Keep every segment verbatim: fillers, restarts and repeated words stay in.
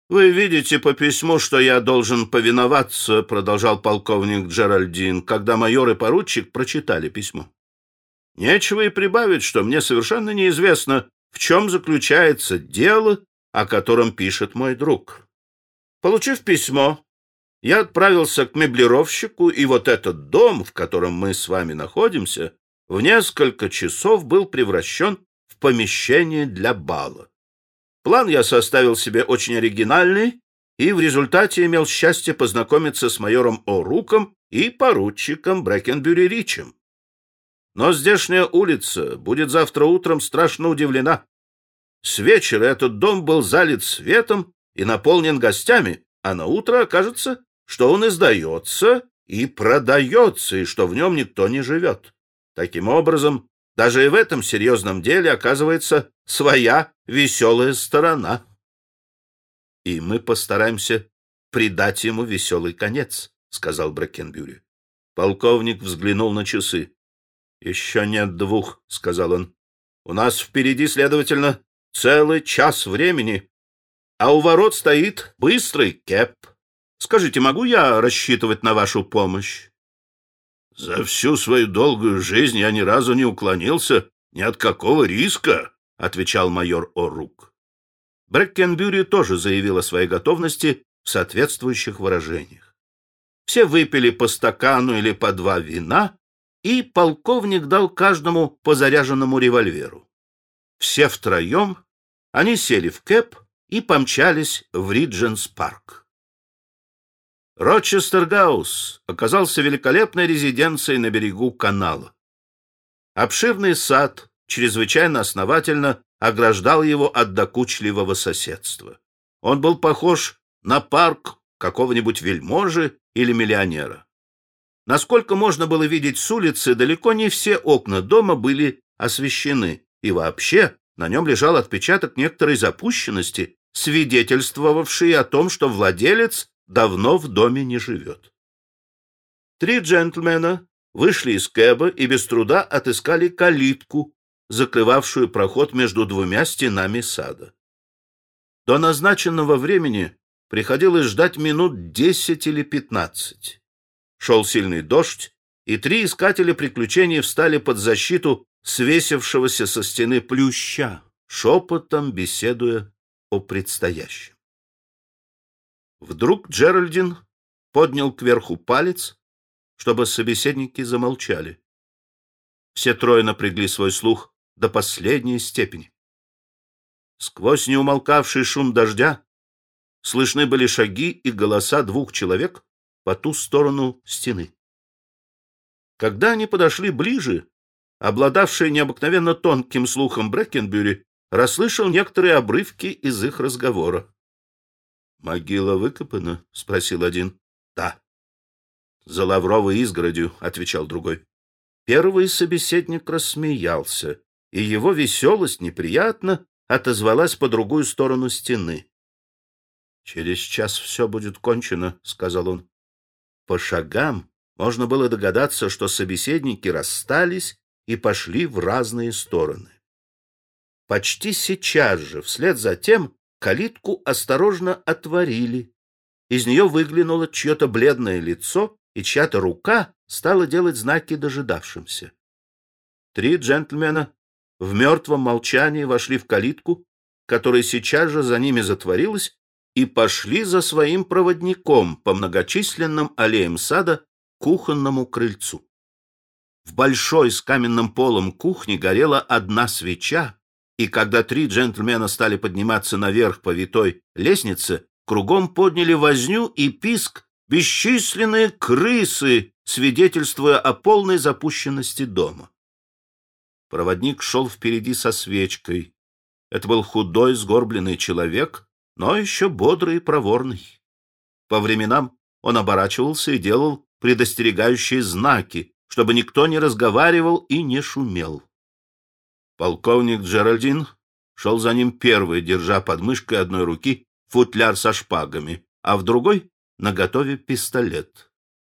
«Вы видите по письму, что я должен повиноваться», — продолжал полковник Джеральдин, когда майор и поручик прочитали письмо. «Нечего и прибавить, что мне совершенно неизвестно, в чем заключается дело, о котором пишет мой друг. Получив письмо, я отправился к меблировщику, и вот этот дом, в котором мы с вами находимся, в несколько часов был превращен в помещение для бала. План я составил себе очень оригинальный, и в результате имел счастье познакомиться с майором О'Руком и поручиком Брэкенбюри-Ричем. Но здешняя улица будет завтра утром страшно удивлена. С вечера этот дом был залит светом и наполнен гостями, а на утро окажется, что он издается и продается, и что в нем никто не живет. Таким образом, даже и в этом серьезном деле оказывается своя веселая сторона. И мы постараемся придать ему веселый конец, — сказал Брэкенбюри. Полковник взглянул на часы. — Еще нет двух, — сказал он. — У нас впереди, следовательно, целый час времени, а у ворот стоит быстрый кэп. Скажите, могу я рассчитывать на вашу помощь? — За всю свою долгую жизнь я ни разу не уклонился ни от какого риска, — отвечал майор О'Рук. Брэкенбюри тоже заявил о своей готовности в соответствующих выражениях. Все выпили по стакану или по два вина, и полковник дал каждому по заряженному револьверу. Все втроем они сели в кэп и помчались в Ридженс-парк. Рочестер-Гаус оказался великолепной резиденцией на берегу канала. Обширный сад чрезвычайно основательно ограждал его от докучливого соседства. Он был похож на парк какого-нибудь вельможи или миллионера. Насколько можно было видеть с улицы, далеко не все окна дома были освещены, и вообще на нем лежал отпечаток некоторой запущенности, свидетельствовавший о том, что владелец давно в доме не живет. Три джентльмена вышли из кэба и без труда отыскали калитку, закрывавшую проход между двумя стенами сада. До назначенного времени приходилось ждать минут десять или пятнадцать. Шел сильный дождь, и три искателя приключений встали под защиту свесившегося со стены плюща, шепотом беседуя о предстоящем. Вдруг Джеральдин поднял кверху палец, чтобы собеседники замолчали. Все трое напрягли свой слух до последней степени. Сквозь неумолкавший шум дождя слышны были шаги и голоса двух человек по ту сторону стены. Когда они подошли ближе, обладавший необыкновенно тонким слухом Брэкенбюри расслышал некоторые обрывки из их разговора. «Могила выкопана?» — спросил один. «Да». «За лавровой изгородью», — отвечал другой. Первый собеседник рассмеялся, и его веселость неприятно отозвалась по другую сторону стены. «Через час все будет кончено», — сказал он. По шагам можно было догадаться, что собеседники расстались и пошли в разные стороны. Почти сейчас же, вслед за тем, калитку осторожно отворили. Из нее выглянуло чье-то бледное лицо, и чья-то рука стала делать знаки дожидавшимся. Три джентльмена в мертвом молчании вошли в калитку, которая сейчас же за ними затворилась, и пошли за своим проводником по многочисленным аллеям сада к кухонному крыльцу. В большой с каменным полом кухне горела одна свеча, и когда три джентльмена стали подниматься наверх по витой лестнице, кругом подняли возню и писк бесчисленные крысы, свидетельствуя о полной запущенности дома. Проводник шел впереди со свечкой. Это был худой, сгорбленный человек, но еще бодрый и проворный. По временам он оборачивался и делал предостерегающие знаки, чтобы никто не разговаривал и не шумел. Полковник Джеральдин шел за ним первый, держа под мышкой одной руки футляр со шпагами, а в другой — наготове пистолет.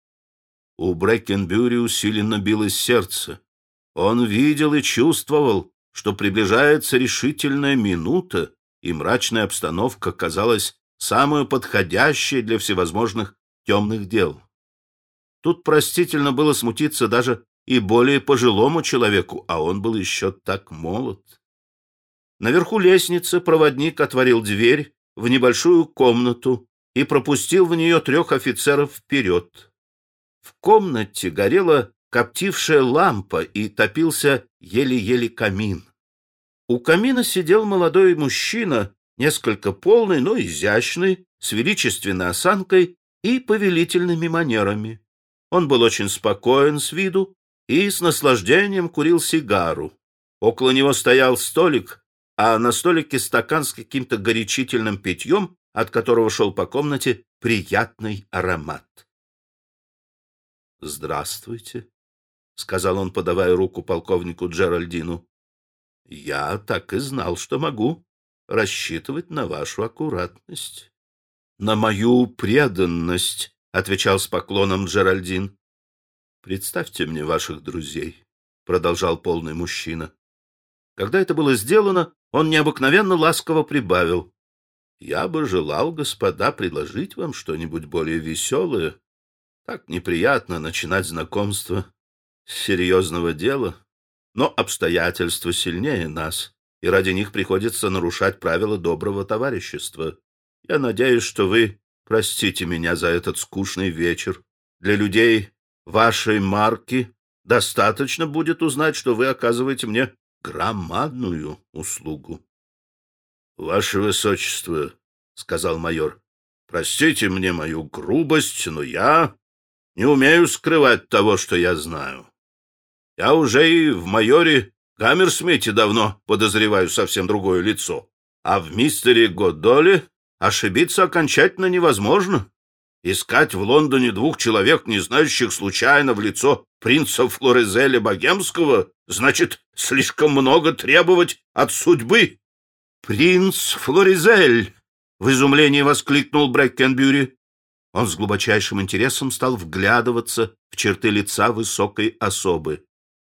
У Брэкенбюри усиленно билось сердце. Он видел и чувствовал, что приближается решительная минута, и мрачная обстановка, казалось, самую подходящую для всевозможных темных дел. Тут простительно было смутиться даже и более пожилому человеку, а он был еще так молод. Наверху лестницы проводник отворил дверь в небольшую комнату и пропустил в нее трех офицеров вперед. В комнате горела коптившая лампа и топился еле-еле камин. У камина сидел молодой мужчина, несколько полный, но изящный, с величественной осанкой и повелительными манерами. Он был очень спокоен с виду и с наслаждением курил сигару. Около него стоял столик, а на столике стакан с каким-то горячительным питьем, от которого шел по комнате приятный аромат. «Здравствуйте», — сказал он, подавая руку полковнику Джеральдину. «Я так и знал, что могу рассчитывать на вашу аккуратность». «На мою преданность», — отвечал с поклоном Джеральдин. «Представьте мне ваших друзей», — продолжал полный мужчина. Когда это было сделано, он необыкновенно ласково прибавил: «Я бы желал, господа, предложить вам что-нибудь более веселое. Так неприятно начинать знакомство с серьезного дела, но обстоятельства сильнее нас, и ради них приходится нарушать правила доброго товарищества. Я надеюсь, что вы простите меня за этот скучный вечер. Для людей вашей марки достаточно будет узнать, что вы оказываете мне громадную услугу». «Ваше Высочество», — сказал майор, — «простите мне мою грубость, но я не умею скрывать того, что я знаю. Я уже и в майоре Гаммерсмите давно подозреваю совсем другое лицо, а в мистере Годоле ошибиться окончательно невозможно. Искать в Лондоне двух человек, не знающих случайно в лицо принца Флоризеля Богемского, значит слишком много требовать от судьбы». «Принц Флоризель!» — в изумлении воскликнул Брэкенбюри. Он с глубочайшим интересом стал вглядываться в черты лица высокой особы.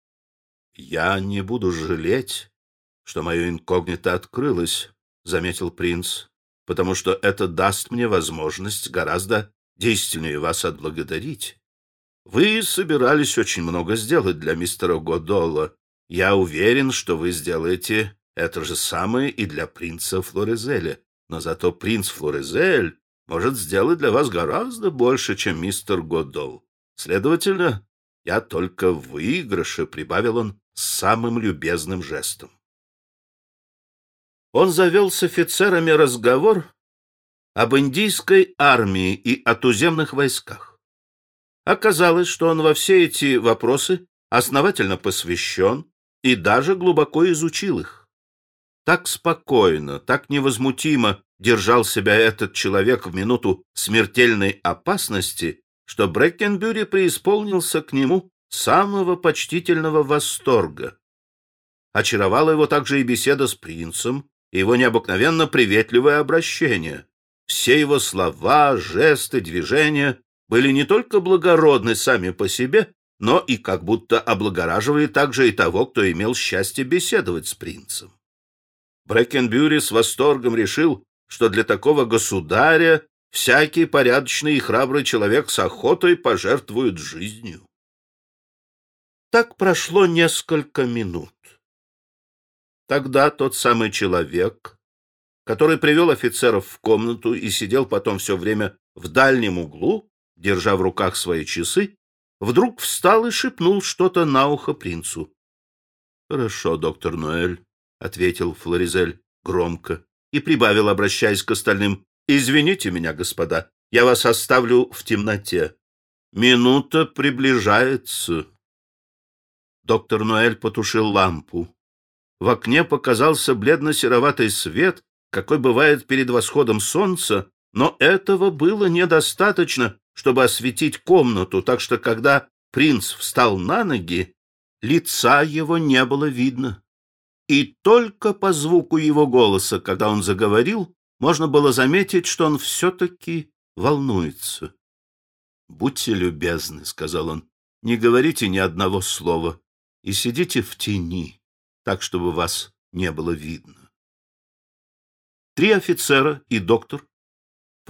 «Я не буду жалеть, что мое инкогнито открылось», — заметил принц, «потому что это даст мне возможность гораздо действеннее вас отблагодарить. Вы собирались очень много сделать для мистера Годола. Я уверен, что вы сделаете это же самое и для принца Флоризеля. Но зато принц Флоризель может сделать для вас гораздо больше, чем мистер Годол. Следовательно, я только в выигрыше», — прибавил он с самым любезным жестом. Он завел с офицерами разговор об индийской армии и о туземных войсках. Оказалось, что он во все эти вопросы основательно посвящен и даже глубоко изучил их. Так спокойно, так невозмутимо держал себя этот человек в минуту смертельной опасности, что Брэкенбюри преисполнился к нему самого почтительного восторга. Очаровала его также и беседа с принцем, и его необыкновенно приветливое обращение. Все его слова, жесты, движения были не только благородны сами по себе, но и как будто облагораживали также и того, кто имел счастье беседовать с принцем. Брэкенбюри с восторгом решил, что для такого государя всякий порядочный и храбрый человек с охотой пожертвует жизнью. Так прошло несколько минут. Тогда тот самый человек, который привел офицеров в комнату и сидел потом все время в дальнем углу, держа в руках свои часы, вдруг встал и шепнул что-то на ухо принцу. — Хорошо, доктор Ноэль, — ответил Флоризель громко и прибавил, обращаясь к остальным: — Извините меня, господа, я вас оставлю в темноте. Минута приближается. Доктор Ноэль потушил лампу. В окне показался бледно-сероватый свет, какой бывает перед восходом солнца, но этого было недостаточно, чтобы осветить комнату, так что, когда принц встал на ноги, лица его не было видно. И только по звуку его голоса, когда он заговорил, можно было заметить, что он все-таки волнуется. — Будьте любезны, — сказал он, — не говорите ни одного слова и сидите в тени, так, чтобы вас не было видно. Три офицера и доктор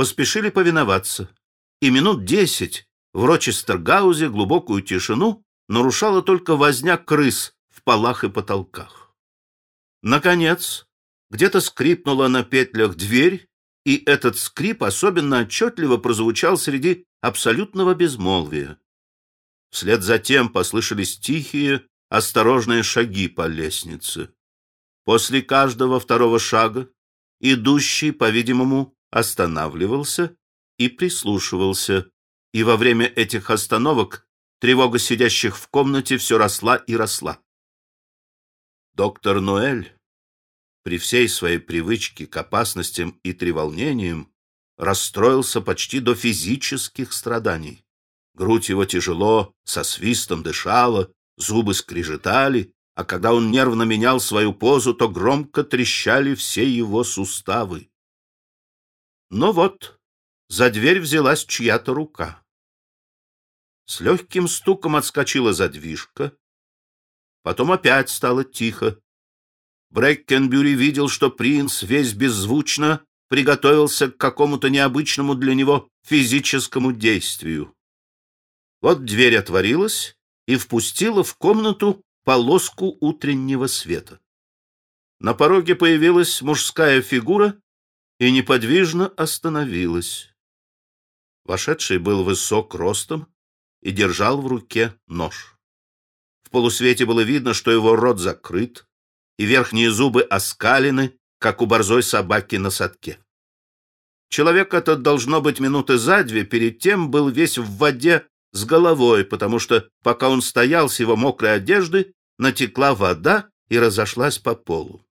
поспешили повиноваться, и минут десять в Рочестер-гаузе глубокую тишину нарушала только возня крыс в полах и потолках. Наконец, где-то скрипнула на петлях дверь, и этот скрип особенно отчетливо прозвучал среди абсолютного безмолвия. Вслед за тем послышались тихие, осторожные шаги по лестнице. После каждого второго шага идущий, по-видимому, останавливался и прислушивался, и во время этих остановок тревога сидящих в комнате все росла и росла. Доктор Ноэль, при всей своей привычке к опасностям и треволнениям, расстроился почти до физических страданий. Грудь его тяжело, со свистом дышала, зубы скрежетали, а когда он нервно менял свою позу, то громко трещали все его суставы. Но вот за дверь взялась чья-то рука. С легким стуком отскочила задвижка, потом опять стало тихо. Брэккенбюри видел, что принц весь беззвучно приготовился к какому-то необычному для него физическому действию. Вот дверь отворилась и впустила в комнату полоску утреннего света. На пороге появилась мужская фигура и неподвижно остановилась. Вошедший был высок ростом и держал в руке нож. В полусвете было видно, что его рот закрыт, и верхние зубы оскалены, как у борзой собаки на садке. Человек этот, должно быть, минуты за две перед тем был весь в воде с головой, потому что, пока он стоял с его мокрой одежды, натекла вода и разошлась по полу.